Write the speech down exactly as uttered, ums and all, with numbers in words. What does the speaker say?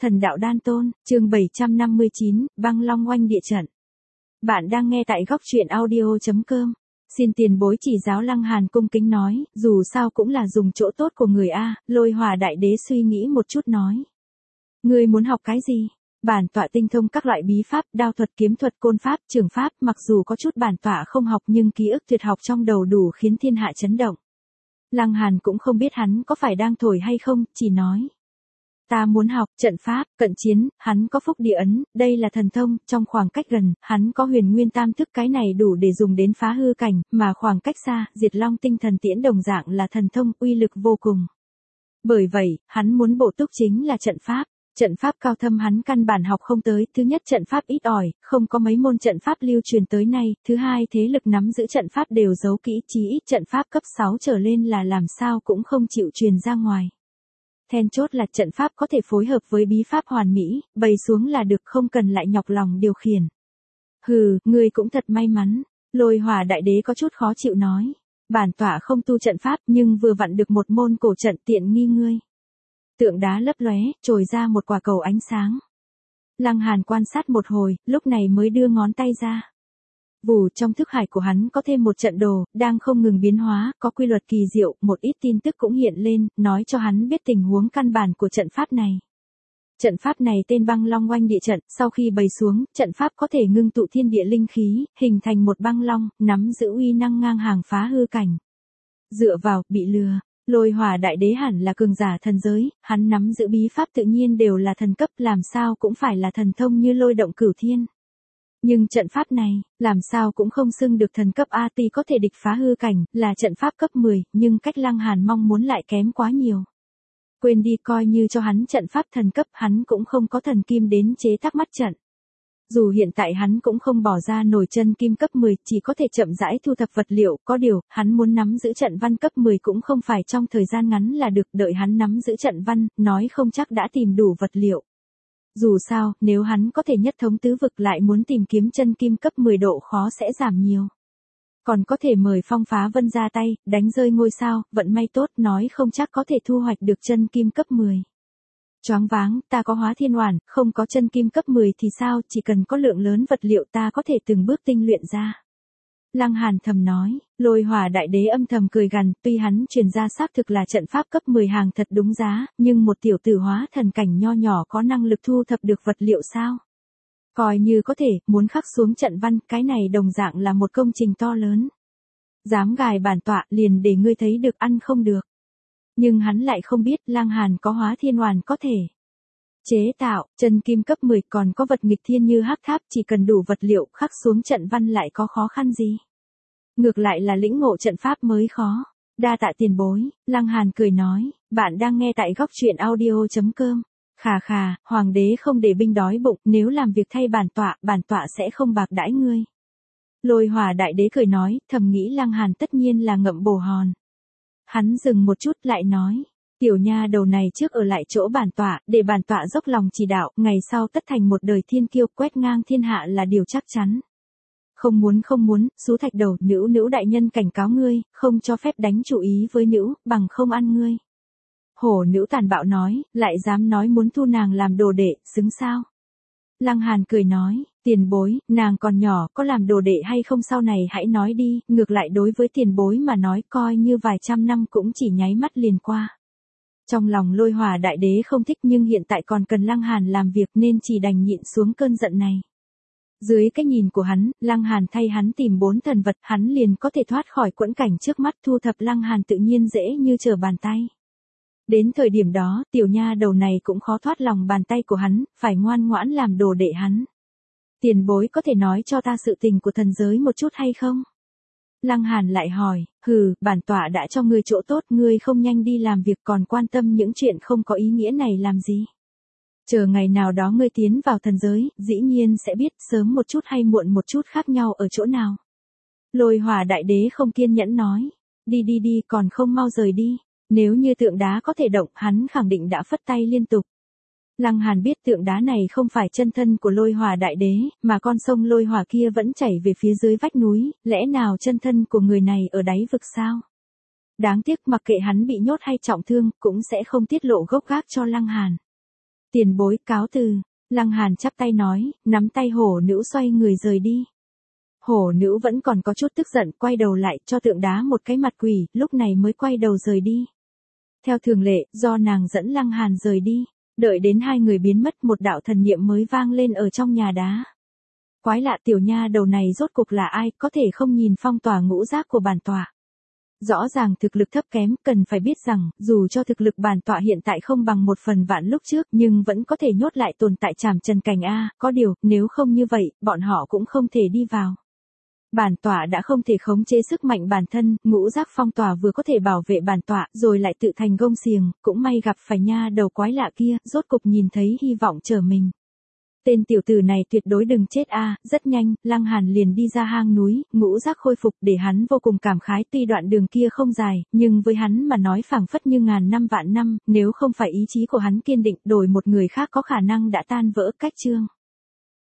Thần đạo đan tôn, chương bảy trăm năm mươi chín, băng long oanh địa trận. Bạn đang nghe tại góc truyện audio chấm com. Xin tiền bối chỉ giáo. Lăng Hàn cung kính nói, dù sao cũng là dùng chỗ tốt của người A. Lôi Hỏa đại đế suy nghĩ một chút nói. Ngươi muốn học cái gì? Bản tọa tinh thông các loại bí pháp, đao thuật, kiếm thuật, côn pháp, trường pháp, mặc dù có chút bản tọa không học nhưng ký ức tuyệt học trong đầu đủ khiến thiên hạ chấn động. Lăng Hàn cũng không biết hắn có phải đang thổi hay không, chỉ nói. Ta muốn học trận pháp, cận chiến, hắn có phúc địa ấn, đây là thần thông, trong khoảng cách gần, hắn có huyền nguyên tam thức, cái này đủ để dùng đến phá hư cảnh, mà khoảng cách xa, diệt long tinh thần tiễn đồng dạng là thần thông, uy lực vô cùng. Bởi vậy, hắn muốn bổ túc chính là trận pháp. Trận pháp cao thâm hắn căn bản học không tới, thứ nhất trận pháp ít ỏi, không có mấy môn trận pháp lưu truyền tới nay, thứ hai thế lực nắm giữ trận pháp đều giấu kỹ, chí ít trận pháp cấp sáu trở lên là làm sao cũng không chịu truyền ra ngoài. Then chốt là trận pháp có thể phối hợp với bí pháp hoàn mỹ, bày xuống là được, không cần lại nhọc lòng điều khiển. Hừ, ngươi cũng thật may mắn. Lôi Hỏa đại đế có chút khó chịu nói. Bản tọa không tu trận pháp nhưng vừa vặn được một môn cổ trận, tiện nghi ngươi. Tượng đá lấp lóe, trồi ra một quả cầu ánh sáng. Lăng Hàn quan sát một hồi, lúc này mới đưa ngón tay ra. Vù, trong thức hải của hắn có thêm một trận đồ, đang không ngừng biến hóa, có quy luật kỳ diệu, một ít tin tức cũng hiện lên, nói cho hắn biết tình huống căn bản của trận pháp này. Trận pháp này tên băng long oanh địa trận, sau khi bày xuống, trận pháp có thể ngưng tụ thiên địa linh khí, hình thành một băng long, nắm giữ uy năng ngang hàng phá hư cảnh. Dựa vào, bị lừa. Lôi Hỏa đại đế hẳn là cường giả thần giới, hắn nắm giữ bí pháp tự nhiên đều là thần cấp, làm sao cũng phải là thần thông như lôi động cửu thiên. Nhưng trận pháp này, làm sao cũng không xưng được thần cấp A, tuy có thể địch phá hư cảnh, là trận pháp cấp mười, nhưng cách Lăng Hàn mong muốn lại kém quá nhiều. Quên đi, coi như cho hắn trận pháp thần cấp, hắn cũng không có thần kim đến chế tác mắt trận. Dù hiện tại hắn cũng không bỏ ra nổi chân kim cấp mười, chỉ có thể chậm rãi thu thập vật liệu, có điều, hắn muốn nắm giữ trận văn cấp mười cũng không phải trong thời gian ngắn là được, đợi hắn nắm giữ trận văn, nói không chắc đã tìm đủ vật liệu. Dù sao, nếu hắn có thể nhất thống tứ vực lại muốn tìm kiếm chân kim cấp mười độ khó sẽ giảm nhiều. Còn có thể mời Phong Phá Vân ra tay, đánh rơi ngôi sao, vận may tốt, nói không chắc có thể thu hoạch được chân kim cấp mười. Choáng váng, ta có hóa thiên oản, không có chân kim cấp mười thì sao, chỉ cần có lượng lớn vật liệu ta có thể từng bước tinh luyện ra. Lăng Hàn thầm nói, Lôi Hỏa đại đế âm thầm cười gằn, tuy hắn truyền ra xác thực là trận pháp cấp mười hàng thật đúng giá, nhưng một tiểu tử hóa thần cảnh nho nhỏ có năng lực thu thập được vật liệu sao? Coi như có thể, muốn khắc xuống trận văn, cái này đồng dạng là một công trình to lớn. Dám gài bản tọa, liền để ngươi thấy được ăn không được. Nhưng hắn lại không biết Lăng Hàn có hóa thiên oản có thể chế tạo, chân kim cấp mười, còn có vật nghịch thiên như hắc tháp, chỉ cần đủ vật liệu khắc xuống trận văn lại có khó khăn gì. Ngược lại là lĩnh ngộ trận pháp mới khó. Đa tạ tiền bối. Lăng Hàn cười nói, bạn đang nghe tại góc truyện audio chấm com. Khà khà, hoàng đế không để binh đói bụng, nếu làm việc thay bản tọa, bản tọa sẽ không bạc đãi ngươi. Lôi Hỏa đại đế cười nói, thầm nghĩ Lăng Hàn tất nhiên là ngậm bồ hòn. Hắn dừng một chút lại nói, tiểu nha đầu này trước ở lại chỗ bản tọa, để bản tọa dốc lòng chỉ đạo, ngày sau tất thành một đời thiên kiêu, quét ngang thiên hạ là điều chắc chắn. Không muốn không muốn, Sú Thạch Đầu, nữ nữ đại nhân cảnh cáo ngươi, không cho phép đánh chủ ý với nữ, bằng không ăn ngươi. Hổ nữ tàn bạo nói, lại dám nói muốn thu nàng làm đồ đệ, xứng sao? Lăng Hàn cười nói, tiền bối, nàng còn nhỏ, có làm đồ đệ hay không sau này hãy nói đi, ngược lại đối với tiền bối mà nói coi như vài trăm năm cũng chỉ nháy mắt liền qua. Trong lòng Lôi Hỏa đại đế không thích nhưng hiện tại còn cần Lăng Hàn làm việc nên chỉ đành nhịn xuống cơn giận này. Dưới cái nhìn của hắn, Lăng Hàn thay hắn tìm bốn thần vật, hắn liền có thể thoát khỏi quẫn cảnh trước mắt, thu thập Lăng Hàn tự nhiên dễ như trở bàn tay. Đến thời điểm đó, tiểu nha đầu này cũng khó thoát lòng bàn tay của hắn, phải ngoan ngoãn làm đồ đệ hắn. Tiền bối có thể nói cho ta sự tình của thần giới một chút hay không? Lăng Hàn lại hỏi, hừ, bản tọa đã cho ngươi chỗ tốt, ngươi không nhanh đi làm việc còn quan tâm những chuyện không có ý nghĩa này làm gì? Chờ ngày nào đó ngươi tiến vào thần giới, dĩ nhiên sẽ biết sớm một chút hay muộn một chút khác nhau ở chỗ nào. Lôi Hỏa đại đế không kiên nhẫn nói, đi đi đi còn không mau rời đi. Nếu như tượng đá có thể động, hắn khẳng định đã phất tay liên tục. Lăng Hàn biết tượng đá này không phải chân thân của Lôi Hỏa đại đế, mà con sông Lôi Hỏa kia vẫn chảy về phía dưới vách núi, lẽ nào chân thân của người này ở đáy vực sao? Đáng tiếc mặc kệ hắn bị nhốt hay trọng thương, cũng sẽ không tiết lộ gốc gác cho Lăng Hàn. Tiền bối cáo từ. Lăng Hàn chắp tay nói, nắm tay hổ nữ xoay người rời đi. Hổ nữ vẫn còn có chút tức giận, quay đầu lại cho tượng đá một cái mặt quỷ, lúc này mới quay đầu rời đi. Theo thường lệ, do nàng dẫn Lăng Hàn rời đi, đợi đến hai người biến mất một đạo thần niệm mới vang lên ở trong nhà đá. Quái lạ, tiểu nha đầu này rốt cục là ai, có thể không nhìn phong tỏa ngũ giác của bản tọa. Rõ ràng thực lực thấp kém, cần phải biết rằng, dù cho thực lực bản tọa hiện tại không bằng một phần vạn lúc trước, nhưng vẫn có thể nhốt lại tồn tại trảm trần cảnh A, có điều, nếu không như vậy, bọn họ cũng không thể đi vào. Bản tọa đã không thể khống chế sức mạnh bản thân, ngũ giác phong tỏa vừa có thể bảo vệ bản tọa, rồi lại tự thành gông xiềng, cũng may gặp phải nha đầu quái lạ kia, rốt cục nhìn thấy hy vọng trở mình. Tên tiểu tử này tuyệt đối đừng chết a. Rất nhanh, Lăng Hàn liền đi ra hang núi, ngũ giác khôi phục để hắn vô cùng cảm khái, tuy đoạn đường kia không dài, nhưng với hắn mà nói phảng phất như ngàn năm vạn năm, nếu không phải ý chí của hắn kiên định, đổi một người khác có khả năng đã tan vỡ. Cách chương